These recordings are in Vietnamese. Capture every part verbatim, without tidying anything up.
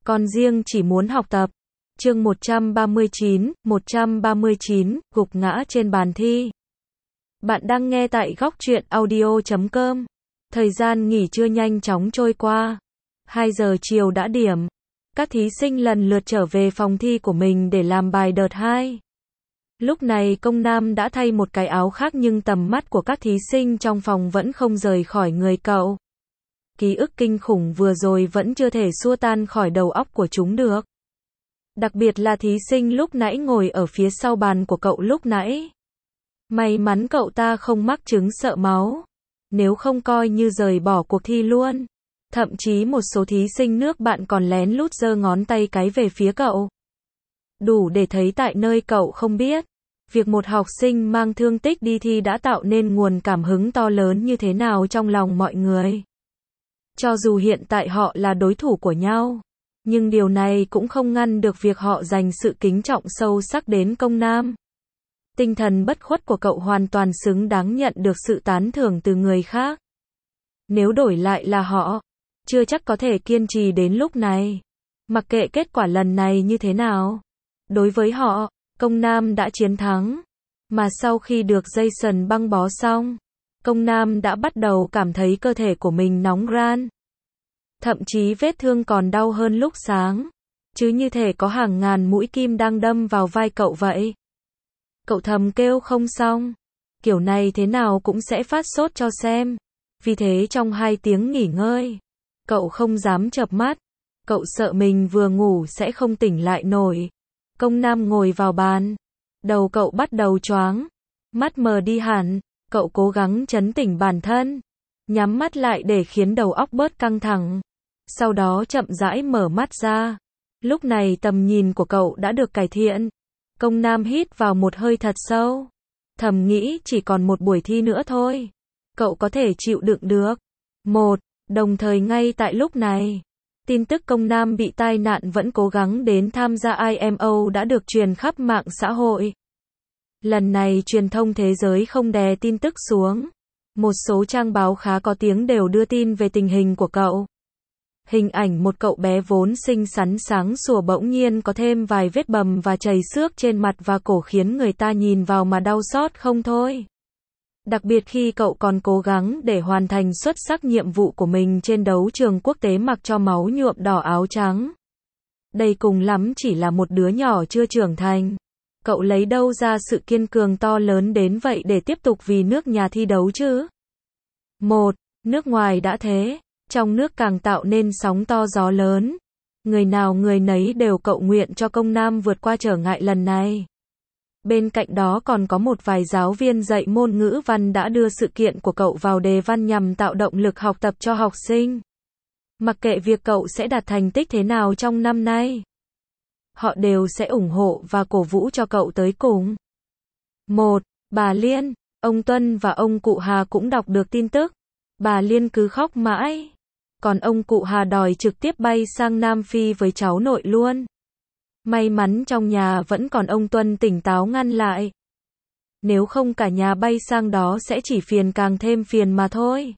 Con riêng chỉ muốn học tập. Chương một trăm ba mươi chín, một trăm ba mươi chín, gục ngã trên bàn thi. Bạn đang nghe tại góc truyện audio chấm com. Thời gian nghỉ trưa nhanh chóng trôi qua. hai giờ chiều đã điểm. Các thí sinh lần lượt trở về phòng thi của mình để làm bài đợt hai. Lúc này Công Nam đã thay một cái áo khác nhưng tầm mắt của các thí sinh trong phòng vẫn không rời khỏi người cậu. Ký ức kinh khủng vừa rồi vẫn chưa thể xua tan khỏi đầu óc của chúng được. Đặc biệt là thí sinh lúc nãy ngồi ở phía sau bàn của cậu lúc nãy. May mắn cậu ta không mắc chứng sợ máu. Nếu không coi như rời bỏ cuộc thi luôn. Thậm chí một số thí sinh nước bạn còn lén lút giơ ngón tay cái về phía cậu. Đủ để thấy tại nơi cậu không biết. Việc một học sinh mang thương tích đi thi đã tạo nên nguồn cảm hứng to lớn như thế nào trong lòng mọi người. Cho dù hiện tại họ là đối thủ của nhau, nhưng điều này cũng không ngăn được việc họ dành sự kính trọng sâu sắc đến Công Nam. Tinh thần bất khuất của cậu hoàn toàn xứng đáng nhận được sự tán thưởng từ người khác. Nếu đổi lại là họ, chưa chắc có thể kiên trì đến lúc này. Mặc kệ kết quả lần này như thế nào, đối với họ, Công Nam đã chiến thắng. Mà sau khi được Jason băng bó xong, Công Nam đã bắt đầu cảm thấy cơ thể của mình nóng ran. Thậm chí vết thương còn đau hơn lúc sáng. Chứ như thể có hàng ngàn mũi kim đang đâm vào vai cậu vậy. Cậu thầm kêu không xong. Kiểu này thế nào cũng sẽ phát sốt cho xem. Vì thế trong hai tiếng nghỉ ngơi, cậu không dám chợp mắt. Cậu sợ mình vừa ngủ sẽ không tỉnh lại nổi. Công Nam ngồi vào bàn. Đầu cậu bắt đầu choáng. Mắt mờ đi hẳn. Cậu cố gắng trấn tĩnh bản thân. Nhắm mắt lại để khiến đầu óc bớt căng thẳng. Sau đó chậm rãi mở mắt ra. Lúc này tầm nhìn của cậu đã được cải thiện. Công Nam hít vào một hơi thật sâu. Thầm nghĩ chỉ còn một buổi thi nữa thôi. Cậu có thể chịu đựng được. Một, đồng thời ngay tại lúc này, tin tức Công Nam bị tai nạn vẫn cố gắng đến tham gia i em o đã được truyền khắp mạng xã hội. Lần này truyền thông thế giới không đè tin tức xuống. Một số trang báo khá có tiếng đều đưa tin về tình hình của cậu. Hình ảnh một cậu bé vốn xinh xắn sáng sủa bỗng nhiên có thêm vài vết bầm và chảy xước trên mặt và cổ khiến người ta nhìn vào mà đau xót không thôi. Đặc biệt khi cậu còn cố gắng để hoàn thành xuất sắc nhiệm vụ của mình trên đấu trường quốc tế mặc cho máu nhuộm đỏ áo trắng. Đây cùng lắm chỉ là một đứa nhỏ chưa trưởng thành. Cậu lấy đâu ra sự kiên cường to lớn đến vậy để tiếp tục vì nước nhà thi đấu chứ? Một, nước ngoài đã thế, trong nước càng tạo nên sóng to gió lớn. Người nào người nấy đều cầu nguyện cho Công Nam vượt qua trở ngại lần này. Bên cạnh đó còn có một vài giáo viên dạy môn ngữ văn đã đưa sự kiện của cậu vào đề văn nhằm tạo động lực học tập cho học sinh. Mặc kệ việc cậu sẽ đạt thành tích thế nào trong năm nay, họ đều sẽ ủng hộ và cổ vũ cho cậu tới cùng. Một, bà Liên, ông Tuân và ông cụ Hà cũng đọc được tin tức. Bà Liên cứ khóc mãi. Còn ông cụ Hà đòi trực tiếp bay sang Nam Phi với cháu nội luôn. May mắn trong nhà vẫn còn ông Tuân tỉnh táo ngăn lại. Nếu không cả nhà bay sang đó sẽ chỉ phiền càng thêm phiền mà thôi.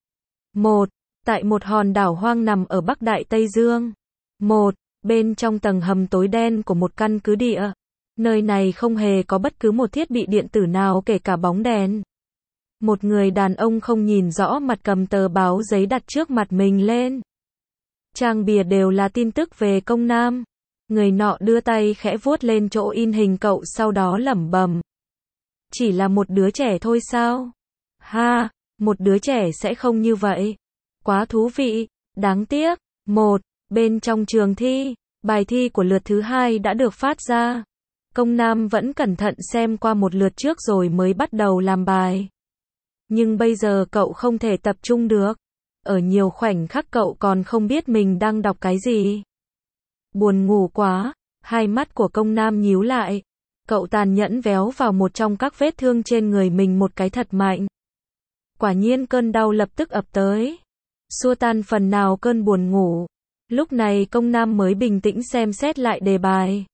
Một, tại một hòn đảo hoang nằm ở Bắc Đại Tây Dương. Một, bên trong tầng hầm tối đen của một căn cứ địa. Nơi này không hề có bất cứ một thiết bị điện tử nào kể cả bóng đèn. Một người đàn ông không nhìn rõ mặt cầm tờ báo giấy đặt trước mặt mình lên. Trang bìa đều là tin tức về Công Nam. Người nọ đưa tay khẽ vuốt lên chỗ in hình cậu sau đó lẩm bẩm. Chỉ là một đứa trẻ thôi sao? Ha, một đứa trẻ sẽ không như vậy. Quá thú vị, đáng tiếc. Một, bên trong trường thi, bài thi của lượt thứ hai đã được phát ra. Công Nam vẫn cẩn thận xem qua một lượt trước rồi mới bắt đầu làm bài. Nhưng bây giờ cậu không thể tập trung được. Ở nhiều khoảnh khắc cậu còn không biết mình đang đọc cái gì. Buồn ngủ quá, hai mắt của Công Nam nhíu lại. Cậu tàn nhẫn véo vào một trong các vết thương trên người mình một cái thật mạnh. Quả nhiên cơn đau lập tức ập tới. Xua tan phần nào cơn buồn ngủ. Lúc này Công Nam mới bình tĩnh xem xét lại đề bài.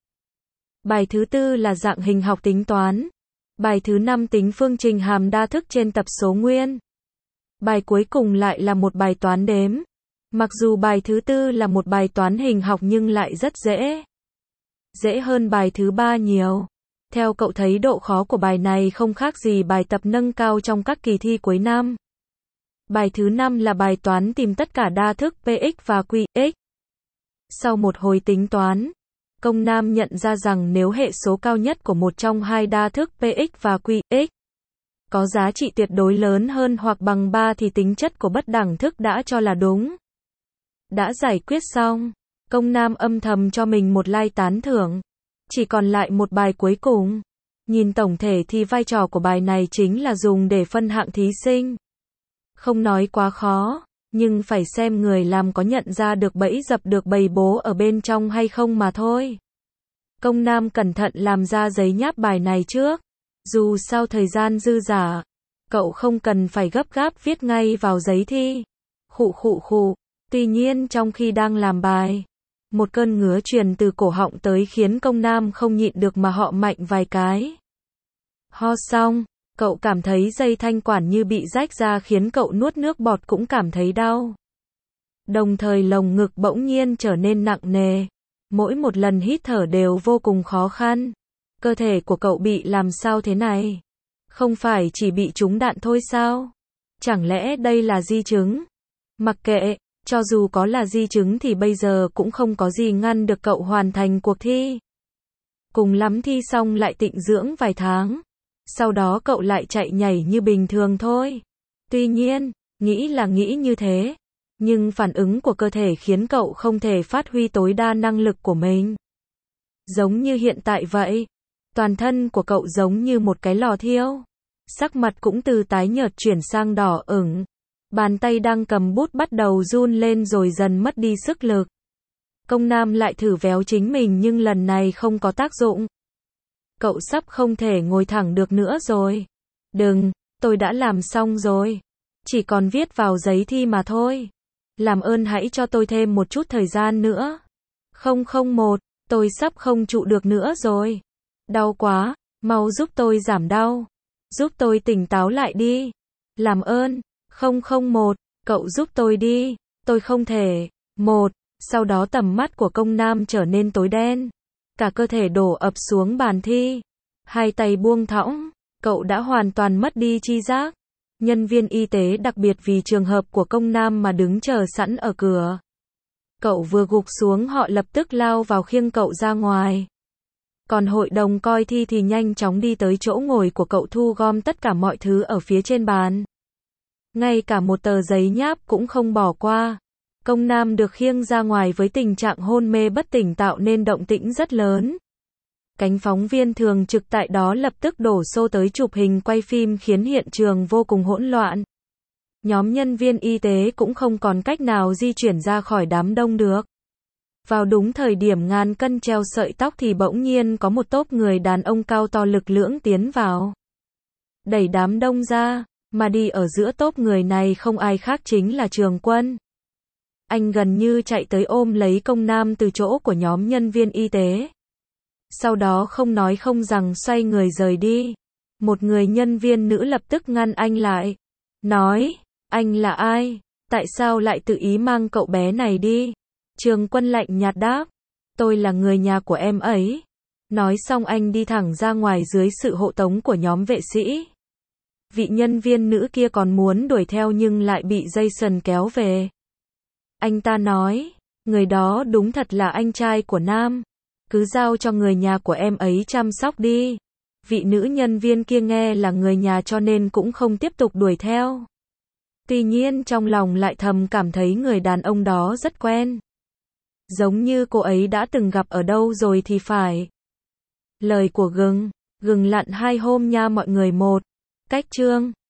Bài thứ tư là dạng hình học tính toán. Bài thứ năm tính phương trình hàm đa thức trên tập số nguyên. Bài cuối cùng lại là một bài toán đếm. Mặc dù bài thứ tư là một bài toán hình học nhưng lại rất dễ. Dễ hơn bài thứ ba nhiều. Theo cậu thấy độ khó của bài này không khác gì bài tập nâng cao trong các kỳ thi cuối năm. Bài thứ năm là bài toán tìm tất cả đa thức Px và Qx. Sau một hồi tính toán, Công Nam nhận ra rằng nếu hệ số cao nhất của một trong hai đa thức Px và Qx có giá trị tuyệt đối lớn hơn hoặc bằng ba thì tính chất của bất đẳng thức đã cho là đúng. Đã giải quyết xong, Công Nam âm thầm cho mình một like tán thưởng. Chỉ còn lại một bài cuối cùng. Nhìn tổng thể thì vai trò của bài này chính là dùng để phân hạng thí sinh. Không nói quá khó, nhưng phải xem người làm có nhận ra được bẫy dập được bày bố ở bên trong hay không mà thôi. Công Nam cẩn thận làm ra giấy nháp bài này trước. Dù sao thời gian dư dả, cậu không cần phải gấp gáp viết ngay vào giấy thi. Khụ khụ khụ. Tuy nhiên trong khi đang làm bài, một cơn ngứa truyền từ cổ họng tới khiến Công Nam không nhịn được mà họ mạnh vài cái. Ho xong, cậu cảm thấy dây thanh quản như bị rách ra khiến cậu nuốt nước bọt cũng cảm thấy đau. Đồng thời lồng ngực bỗng nhiên trở nên nặng nề. Mỗi một lần hít thở đều vô cùng khó khăn. Cơ thể của cậu bị làm sao thế này? Không phải chỉ bị trúng đạn thôi sao? Chẳng lẽ đây là di chứng? Mặc kệ, cho dù có là di chứng thì bây giờ cũng không có gì ngăn được cậu hoàn thành cuộc thi. Cùng lắm thi xong lại tịnh dưỡng vài tháng. Sau đó cậu lại chạy nhảy như bình thường thôi. Tuy nhiên, nghĩ là nghĩ như thế, nhưng phản ứng của cơ thể khiến cậu không thể phát huy tối đa năng lực của mình. Giống như hiện tại vậy, toàn thân của cậu giống như một cái lò thiêu. Sắc mặt cũng từ tái nhợt chuyển sang đỏ ửng. Bàn tay đang cầm bút bắt đầu run lên rồi dần mất đi sức lực. Công Nam lại thử véo chính mình nhưng lần này không có tác dụng. Cậu sắp không thể ngồi thẳng được nữa rồi. Đừng, tôi đã làm xong rồi. Chỉ còn viết vào giấy thi mà thôi. Làm ơn hãy cho tôi thêm một chút thời gian nữa. Không không một, tôi sắp không trụ được nữa rồi. Đau quá, mau giúp tôi giảm đau. Giúp tôi tỉnh táo lại đi. Làm ơn. Không không một, cậu giúp tôi đi. Tôi không thể. Một, sau đó tầm mắt của Công Nam trở nên tối đen. Cả cơ thể đổ ập xuống bàn thi. Hai tay buông thõng, cậu đã hoàn toàn mất đi tri giác. Nhân viên y tế đặc biệt vì trường hợp của Công Nam mà đứng chờ sẵn ở cửa. Cậu vừa gục xuống họ lập tức lao vào khiêng cậu ra ngoài. Còn hội đồng coi thi thì nhanh chóng đi tới chỗ ngồi của cậu thu gom tất cả mọi thứ ở phía trên bàn. Ngay cả một tờ giấy nháp cũng không bỏ qua. Công Nam được khiêng ra ngoài với tình trạng hôn mê bất tỉnh tạo nên động tĩnh rất lớn. Cánh phóng viên thường trực tại đó lập tức đổ xô tới chụp hình quay phim khiến hiện trường vô cùng hỗn loạn. Nhóm nhân viên y tế cũng không còn cách nào di chuyển ra khỏi đám đông được. Vào đúng thời điểm ngàn cân treo sợi tóc thì bỗng nhiên có một tốp người đàn ông cao to lực lưỡng tiến vào. Đẩy đám đông ra, mà đi ở giữa tốp người này không ai khác chính là Trường Quân. Anh gần như chạy tới ôm lấy Công Nam từ chỗ của nhóm nhân viên y tế. Sau đó không nói không rằng xoay người rời đi. Một người nhân viên nữ lập tức ngăn anh lại. Nói, anh là ai? Tại sao lại tự ý mang cậu bé này đi? Trường Quân lạnh nhạt đáp. Tôi là người nhà của em ấy. Nói xong anh đi thẳng ra ngoài dưới sự hộ tống của nhóm vệ sĩ. Vị nhân viên nữ kia còn muốn đuổi theo nhưng lại bị Jason kéo về. Anh ta nói, người đó đúng thật là anh trai của Nam. Cứ giao cho người nhà của em ấy chăm sóc đi. Vị nữ nhân viên kia nghe là người nhà cho nên cũng không tiếp tục đuổi theo. Tuy nhiên trong lòng lại thầm cảm thấy người đàn ông đó rất quen. Giống như cô ấy đã từng gặp ở đâu rồi thì phải. Lời của gừng, gừng lặn hai hôm nha mọi người. Một cách chương